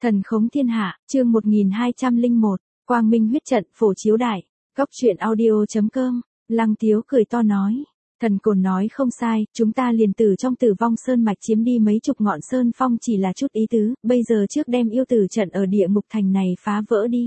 Thần khống thiên hạ, chương 1201, Quang Minh huyết trận, phổ chiếu đại. Góc truyện audio.com, Lăng Tiếu cười to nói. Thần Côn nói không sai, chúng ta liền từ trong Tử Vong Sơn mạch chiếm đi mấy chục ngọn sơn phong chỉ là chút ý tứ, bây giờ trước đem yêu tử trận ở địa ngục thành này phá vỡ đi.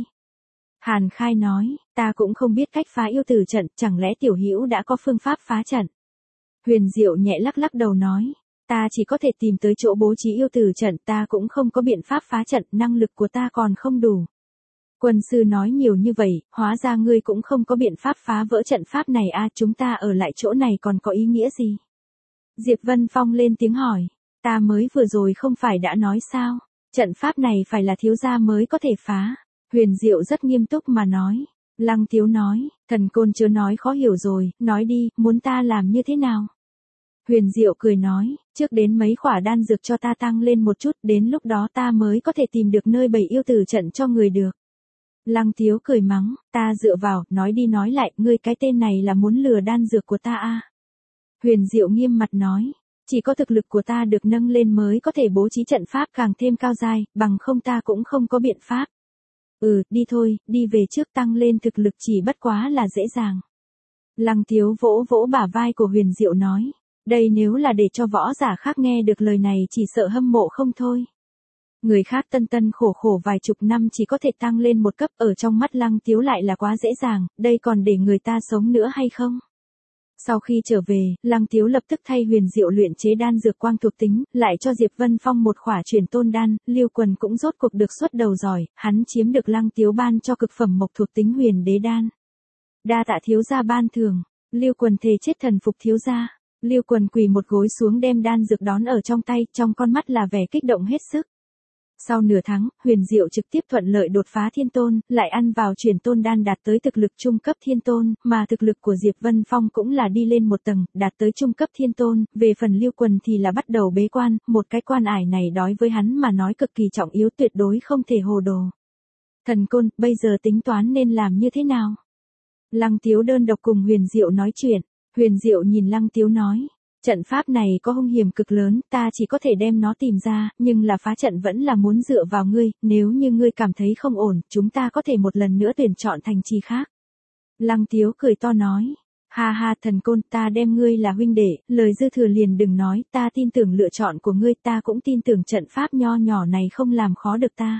Hàn Khai nói, ta cũng không biết cách phá yêu tử trận, chẳng lẽ tiểu hữu đã có phương pháp phá trận. Huyền Diệu nhẹ lắc lắc đầu nói. Ta chỉ có thể tìm tới chỗ bố trí yêu tử trận, ta cũng không có biện pháp phá trận, năng lực của ta còn không đủ. Quân sư nói nhiều như vậy, hóa ra ngươi cũng không có biện pháp phá vỡ trận pháp này à, chúng ta ở lại chỗ này còn có ý nghĩa gì? Diệp Vân Phong lên tiếng hỏi, ta mới vừa rồi không phải đã nói sao, trận pháp này phải là thiếu gia mới có thể phá. Huyền Diệu rất nghiêm túc mà nói. Lăng Tiếu nói, Thần Côn chớ nói khó hiểu rồi, nói đi, muốn ta làm như thế nào? Huyền Diệu cười nói, trước đến mấy khỏa đan dược cho ta tăng lên một chút, đến lúc đó ta mới có thể tìm được nơi bày yêu tử trận cho người được. Lăng Tiếu cười mắng, ta dựa vào, nói đi nói lại, ngươi cái tên này là muốn lừa đan dược của ta à? Huyền Diệu nghiêm mặt nói, chỉ có thực lực của ta được nâng lên mới có thể bố trí trận pháp càng thêm cao dai, bằng không ta cũng không có biện pháp. Đi thôi, đi về trước, tăng lên thực lực chỉ bất quá là dễ dàng. Lăng Tiếu vỗ vỗ bả vai của Huyền Diệu nói. Đây nếu là để cho võ giả khác nghe được lời này chỉ sợ hâm mộ không thôi. Người khác tân tân khổ khổ vài chục năm chỉ có thể tăng lên một cấp, ở trong mắt Lăng Tiếu lại là quá dễ dàng, đây còn để người ta sống nữa hay không? Sau khi trở về, Lăng Tiếu lập tức thay Huyền Diệu luyện chế đan dược quang thuộc tính, lại cho Diệp Vân Phong một khỏa truyền tôn đan, Liêu Quần cũng rốt cuộc được xuất đầu giỏi, hắn chiếm được Lăng Tiếu ban cho cực phẩm mộc thuộc tính huyền đế đan. Đa tạ thiếu gia ban thưởng, Liêu Quần thề chết thần phục thiếu gia. Liêu Quần quỳ một gối xuống đem đan dược đón ở trong tay, trong con mắt là vẻ kích động hết sức. Sau nửa tháng, Huyền Diệu trực tiếp thuận lợi đột phá thiên tôn, lại ăn vào truyền tôn đan đạt tới thực lực trung cấp thiên tôn, mà thực lực của Diệp Vân Phong cũng là đi lên một tầng, đạt tới trung cấp thiên tôn, về phần Liêu Quần thì là bắt đầu bế quan, một cái quan ải này đối với hắn mà nói cực kỳ trọng yếu, tuyệt đối không thể hồ đồ. Thần Côn, bây giờ tính toán nên làm như thế nào? Lăng Tiếu đơn độc cùng Huyền Diệu nói chuyện. Huyền Diệu nhìn Lăng Tiếu nói, trận pháp này có hung hiểm cực lớn, ta chỉ có thể đem nó tìm ra, nhưng là phá trận vẫn là muốn dựa vào ngươi, nếu như ngươi cảm thấy không ổn, chúng ta có thể một lần nữa tuyển chọn thành trì khác. Lăng Tiếu cười to nói, ha ha Thần Côn, ta đem ngươi là huynh đệ, lời dư thừa liền đừng nói, ta tin tưởng lựa chọn của ngươi, ta cũng tin tưởng trận pháp nho nhỏ này không làm khó được ta.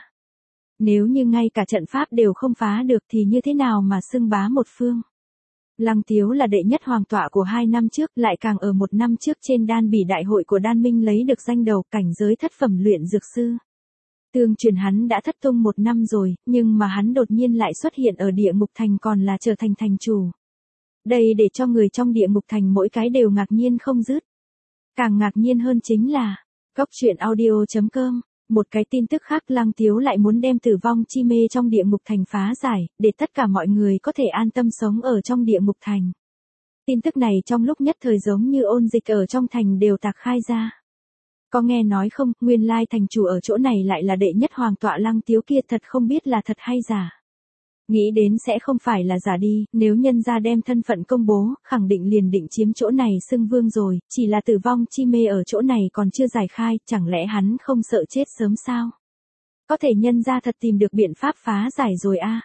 Nếu như ngay cả trận pháp đều không phá được thì như thế nào mà xưng bá một phương? Lăng Tiếu là đệ nhất hoàng tọa của 2 năm trước, lại càng ở 1 năm trước trên đan bỉ đại hội của Đan Minh lấy được danh đầu cảnh giới thất phẩm luyện dược sư. Tương truyền hắn đã thất tung 1 năm rồi, nhưng mà hắn đột nhiên lại xuất hiện ở địa ngục thành còn là trở thành thành chủ. Đây để cho người trong địa ngục thành mỗi cái đều ngạc nhiên không dứt. Càng ngạc nhiên hơn chính là, góc truyện audio.com. Một cái tin tức khác, Lăng Tiếu lại muốn đem tử vong chi mê trong địa ngục thành phá giải, để tất cả mọi người có thể an tâm sống ở trong địa ngục thành. Tin tức này trong lúc nhất thời giống như ôn dịch ở trong thành đều tạc khai ra. Có nghe nói không, nguyên lai thành chủ ở chỗ này lại là đệ nhất hoàng tọa Lăng Tiếu kia, thật không biết là thật hay giả. Nghĩ đến sẽ không phải là giả đi, nếu nhân gia đem thân phận công bố, khẳng định liền định chiếm chỗ này xưng vương rồi, chỉ là tử vong chi mê ở chỗ này còn chưa giải khai, chẳng lẽ hắn không sợ chết sớm sao? Có thể nhân gia thật tìm được biện pháp phá giải rồi à?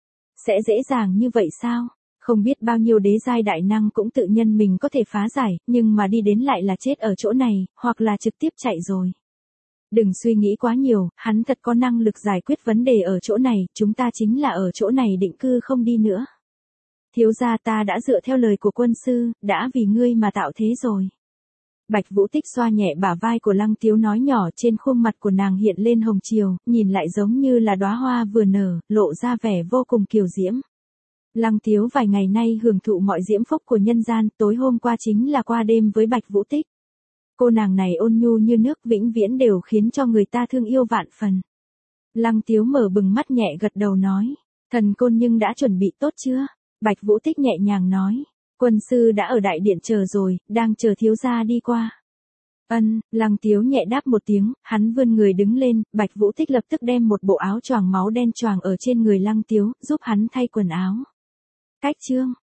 Sẽ dễ dàng như vậy sao? Không biết bao nhiêu đế giai đại năng cũng tự nhân mình có thể phá giải, nhưng mà đi đến lại là chết ở chỗ này, hoặc là trực tiếp chạy rồi. Đừng suy nghĩ quá nhiều, hắn thật có năng lực giải quyết vấn đề ở chỗ này, chúng ta chính là ở chỗ này định cư không đi nữa. Thiếu gia, ta đã dựa theo lời của quân sư, đã vì ngươi mà tạo thế rồi. Bạch Vũ Tích xoa nhẹ bả vai của Lăng Tiếu nói nhỏ, trên khuôn mặt của nàng hiện lên hồng chiều, nhìn lại giống như là đóa hoa vừa nở, lộ ra vẻ vô cùng kiều diễm. Lăng Tiếu vài ngày nay hưởng thụ mọi diễm phúc của nhân gian, tối hôm qua chính là qua đêm với Bạch Vũ Tích. Cô nàng này ôn nhu như nước, vĩnh viễn đều khiến cho người ta thương yêu vạn phần. Lăng Tiếu mở bừng mắt nhẹ gật đầu nói, Thần Côn nhưng đã chuẩn bị tốt chưa? Bạch Vũ Tích nhẹ nhàng nói, quân sư đã ở đại điện chờ rồi, đang chờ thiếu gia đi qua. Lăng Tiếu nhẹ đáp một tiếng, hắn vươn người đứng lên, Bạch Vũ Tích lập tức đem một bộ áo choàng máu đen choàng ở trên người Lăng Tiếu, giúp hắn thay quần áo. Cách chương